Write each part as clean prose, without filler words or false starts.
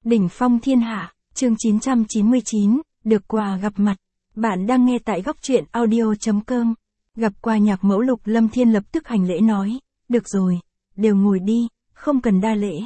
Đỉnh phong thiên hạ, chương 999, được quà gặp mặt. Bạn đang nghe tại góc truyện audio.com. Gặp qua nhạc mẫu Lục Lâm Thiên lập tức hành lễ nói, được rồi, đều ngồi đi, không cần đa lễ.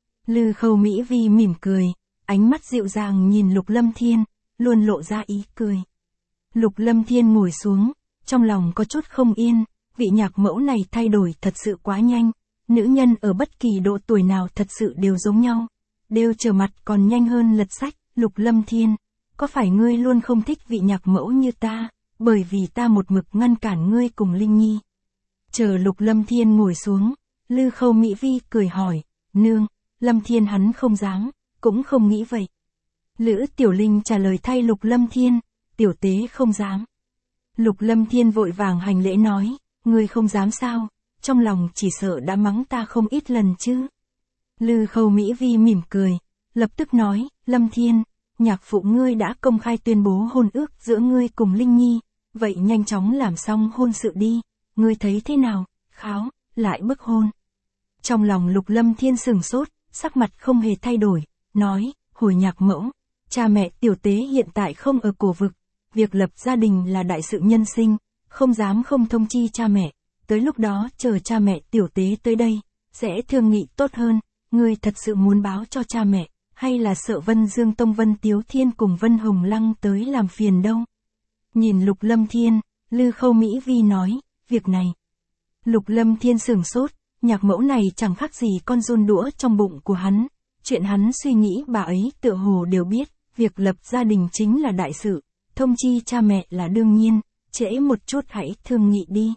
Lư Khâu Mỹ Vi mỉm cười, ánh mắt dịu dàng nhìn Lục Lâm Thiên, luôn lộ ra ý cười. Lục Lâm Thiên ngồi xuống, trong lòng có chút không yên, vị nhạc mẫu này thay đổi thật sự quá nhanh, nữ nhân ở bất kỳ độ tuổi nào thật sự đều giống nhau, đều trở mặt còn nhanh hơn lật sách. Lục Lâm Thiên, có phải ngươi luôn không thích vị nhạc mẫu như ta, bởi vì ta một mực ngăn cản ngươi cùng Linh Nhi? Chờ Lục Lâm Thiên ngồi xuống, Lư Khâu Mỹ Vi cười hỏi, nương, Lâm Thiên hắn không dám, cũng không nghĩ vậy. Lữ Tiểu Linh trả lời thay Lục Lâm Thiên, tiểu tế không dám. Lục Lâm Thiên vội vàng hành lễ nói, ngươi không dám sao, trong lòng chỉ sợ đã mắng ta không ít lần chứ. Lư Khâu Mỹ Vi mỉm cười, lập tức nói, Lâm Thiên, nhạc phụ ngươi đã công khai tuyên bố hôn ước giữa ngươi cùng Linh Nhi, vậy nhanh chóng làm xong hôn sự đi, ngươi thấy thế nào? Kháo, lại bức hôn. Trong lòng Lục Lâm Thiên sừng sốt, sắc mặt không hề thay đổi, nói, hồi nhạc mẫu, cha mẹ tiểu tế hiện tại không ở cổ vực, việc lập gia đình là đại sự nhân sinh, không dám không thông chi cha mẹ, tới lúc đó chờ cha mẹ tiểu tế tới đây, sẽ thương nghị tốt hơn, ngươi thật sự muốn báo cho cha mẹ, hay là sợ Vân Dương Tông Vân Tiếu Thiên cùng Vân Hồng Lăng tới làm phiền đâu? Nhìn Lục Lâm Thiên, Lư Khâu Mỹ Vi nói, việc này. Lục Lâm Thiên sửng sốt, nhạc mẫu này chẳng khác gì con giun đũa trong bụng của hắn, chuyện hắn suy nghĩ bà ấy tựa hồ đều biết, việc lập gia đình chính là đại sự, thông chi cha mẹ là đương nhiên, trễ một chút hãy thương nghị đi.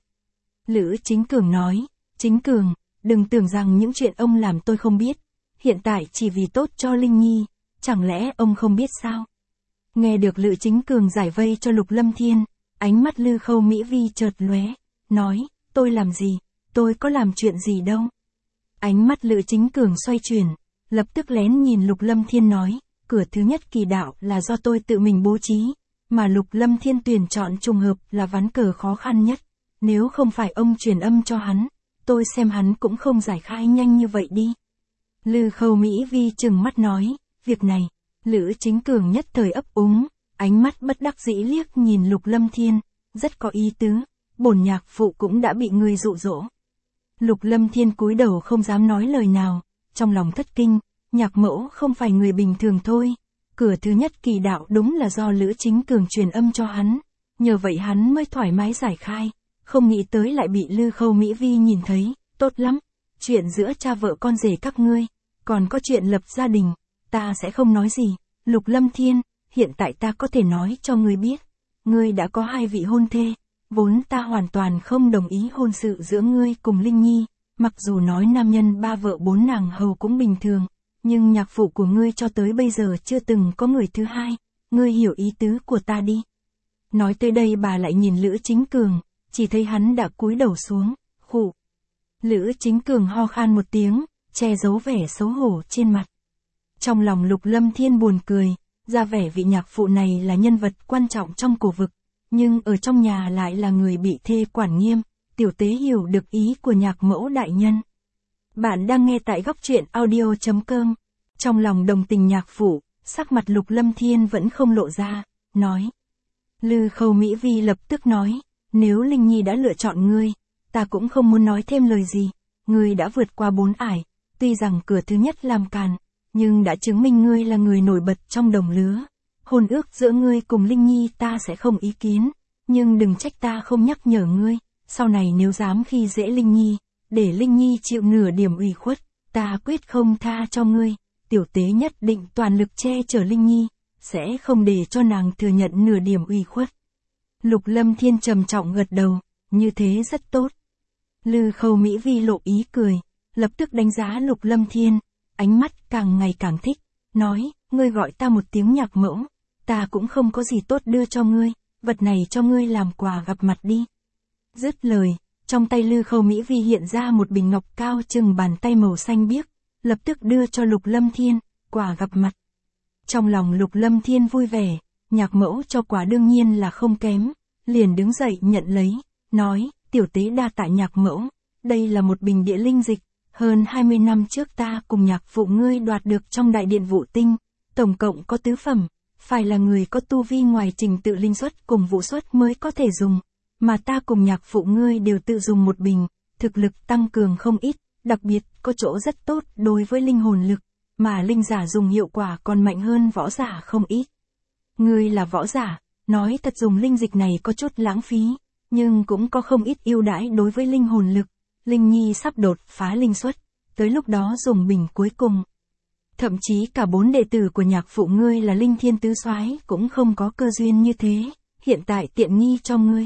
Lữ Chính Cường nói, Chính Cường, đừng tưởng rằng những chuyện ông làm tôi không biết, hiện tại chỉ vì tốt cho Linh Nhi, chẳng lẽ ông không biết sao? Nghe được Lữ Chính Cường giải vây cho Lục Lâm Thiên, ánh mắt Lư Khâu Mỹ Vi chợt lóe, nói, tôi làm gì, tôi có làm chuyện gì đâu. Ánh mắt Lữ Chính Cường xoay chuyển, lập tức lén nhìn Lục Lâm Thiên nói, cửa thứ nhất kỳ đạo là do tôi tự mình bố trí, mà Lục Lâm Thiên tuyển chọn trùng hợp là ván cờ khó khăn nhất, nếu không phải ông truyền âm cho hắn, tôi xem hắn cũng không giải khai nhanh như vậy đi. Lư Khâu Mỹ Vi trừng mắt nói, việc này, Lữ Chính Cường nhất thời ấp úng, ánh mắt bất đắc dĩ liếc nhìn Lục Lâm Thiên, rất có ý tứ, bổn nhạc phụ cũng đã bị người dụ dỗ. Lục Lâm Thiên cúi đầu không dám nói lời nào, trong lòng thất kinh, nhạc mẫu không phải người bình thường thôi, cửa thứ nhất kỳ đạo đúng là do Lữ Chính Cường truyền âm cho hắn, nhờ vậy hắn mới thoải mái giải khai, không nghĩ tới lại bị Lư Khâu Mỹ Vi nhìn thấy, tốt lắm, chuyện giữa cha vợ con rể các ngươi, còn có chuyện lập gia đình, ta sẽ không nói gì. Lục Lâm Thiên, hiện tại ta có thể nói cho ngươi biết, ngươi đã có 2 vị hôn thê, vốn ta hoàn toàn không đồng ý hôn sự giữa ngươi cùng Linh Nhi, mặc dù nói nam nhân 3 vợ 4 nàng hầu cũng bình thường, nhưng nhạc phụ của ngươi cho tới bây giờ chưa từng có người thứ hai, ngươi hiểu ý tứ của ta đi. Nói tới đây bà lại nhìn Lữ Chính Cường, chỉ thấy hắn đã cúi đầu xuống, khụ. Lữ Chính Cường ho khan một tiếng, che giấu vẻ xấu hổ trên mặt. Trong lòng Lục Lâm Thiên buồn cười, ra vẻ vị nhạc phụ này là nhân vật quan trọng trong cổ vực, nhưng ở trong nhà lại là người bị thê quản nghiêm, tiểu tế hiểu được ý của nhạc mẫu đại nhân. Bạn đang nghe tại góc truyện audio.com. Trong lòng đồng tình nhạc phụ, sắc mặt Lục Lâm Thiên vẫn không lộ ra, nói. Lư Khâu Mỹ Vi lập tức nói, nếu Linh Nhi đã lựa chọn ngươi, ta cũng không muốn nói thêm lời gì, ngươi đã vượt qua 4 ải, tuy rằng cửa thứ nhất làm càn, nhưng đã chứng minh ngươi là người nổi bật trong đồng lứa. Hôn ước giữa ngươi cùng Linh Nhi ta sẽ không ý kiến, nhưng đừng trách ta không nhắc nhở ngươi, sau này nếu dám khi dễ Linh Nhi, để Linh Nhi chịu nửa điểm ủy khuất, ta quyết không tha cho ngươi, tiểu tế nhất định toàn lực che chở Linh Nhi, sẽ không để cho nàng thừa nhận nửa điểm ủy khuất. Lục Lâm Thiên trầm trọng gật đầu, như thế rất tốt. Lư Khâu Mỹ Vi lộ ý cười, lập tức đánh giá Lục Lâm Thiên, ánh mắt càng ngày càng thích, nói, ngươi gọi ta một tiếng nhạc mẫu, ta cũng không có gì tốt đưa cho ngươi, vật này cho ngươi làm quà gặp mặt đi. Dứt lời, trong tay Lư Khâu Mỹ Vi hiện ra một bình ngọc cao chừng bàn tay màu xanh biếc, lập tức đưa cho Lục Lâm Thiên, quà gặp mặt. Trong lòng Lục Lâm Thiên vui vẻ, nhạc mẫu cho quà đương nhiên là không kém, liền đứng dậy nhận lấy, nói, tiểu tế đa tạ nhạc mẫu, đây là một bình địa linh dịch, Hơn 20 năm trước ta cùng nhạc phụ ngươi đoạt được trong đại điện Vũ Tinh, tổng cộng có tứ phẩm, phải là người có tu vi ngoài trình tự linh xuất cùng vũ xuất mới có thể dùng, mà ta cùng nhạc phụ ngươi đều tự dùng một bình, thực lực tăng cường không ít, đặc biệt có chỗ rất tốt đối với linh hồn lực, mà linh giả dùng hiệu quả còn mạnh hơn võ giả không ít. Ngươi là võ giả, nói thật dùng linh dịch này có chút lãng phí, nhưng cũng có không ít ưu đãi đối với linh hồn lực. Linh Nhi sắp đột phá linh xuất, tới lúc đó dùng bình cuối cùng. Thậm chí cả 4 đệ tử của nhạc phụ ngươi là linh thiên tứ soái cũng không có cơ duyên như thế, hiện tại tiện nghi cho ngươi.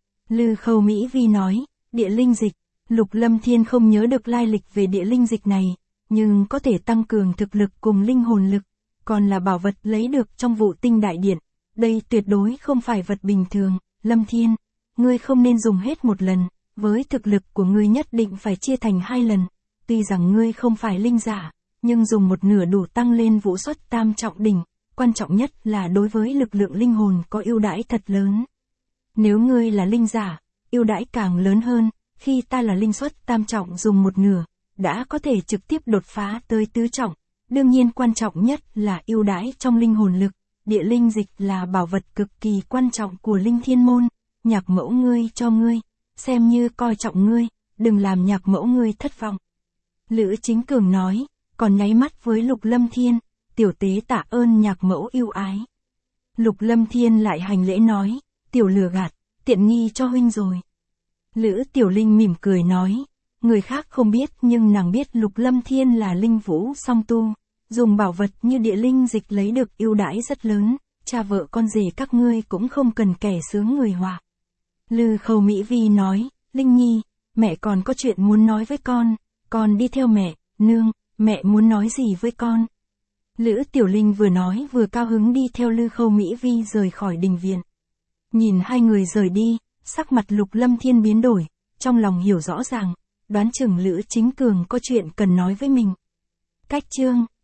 Lư Khâu Mỹ Vi nói, địa linh dịch, Lục Lâm Thiên không nhớ được lai lịch về địa linh dịch này, nhưng có thể tăng cường thực lực cùng linh hồn lực, còn là bảo vật lấy được trong Vũ Tinh đại điện, đây tuyệt đối không phải vật bình thường. Lâm Thiên, ngươi không nên dùng hết một lần, với thực lực của ngươi nhất định phải chia thành 2 lần, tuy rằng ngươi không phải linh giả, nhưng dùng một nửa đủ tăng lên vũ xuất tam trọng đỉnh, quan trọng nhất là đối với lực lượng linh hồn có ưu đãi thật lớn. Nếu ngươi là linh giả, ưu đãi càng lớn hơn, khi ta là linh xuất tam trọng dùng một nửa, đã có thể trực tiếp đột phá tới tứ trọng, đương nhiên quan trọng nhất là ưu đãi trong linh hồn lực, địa linh dịch là bảo vật cực kỳ quan trọng của linh thiên môn, nhạc mẫu ngươi cho ngươi, xem như coi trọng ngươi, đừng làm nhạc mẫu ngươi thất vọng. Lữ Chính Cường nói, còn nháy mắt với Lục Lâm Thiên, tiểu tế tạ ơn nhạc mẫu yêu ái. Lục Lâm Thiên lại hành lễ nói, tiểu lừa gạt, tiện nghi cho huynh rồi. Lữ Tiểu Linh mỉm cười nói, người khác không biết nhưng nàng biết Lục Lâm Thiên là linh vũ song tu, dùng bảo vật như địa linh dịch lấy được ưu đãi rất lớn, cha vợ con rể các ngươi cũng không cần kẻ sướng người họa. Lư Khâu Mỹ Vi nói, Linh Nhi, mẹ còn có chuyện muốn nói với con đi theo mẹ, nương, mẹ muốn nói gì với con. Lữ Tiểu Linh vừa nói vừa cao hứng đi theo Lư Khâu Mỹ Vi rời khỏi đình viện. Nhìn hai người rời đi, sắc mặt Lục Lâm Thiên biến đổi, trong lòng hiểu rõ ràng, đoán chừng Lữ Chính Cường có chuyện cần nói với mình. Cách chương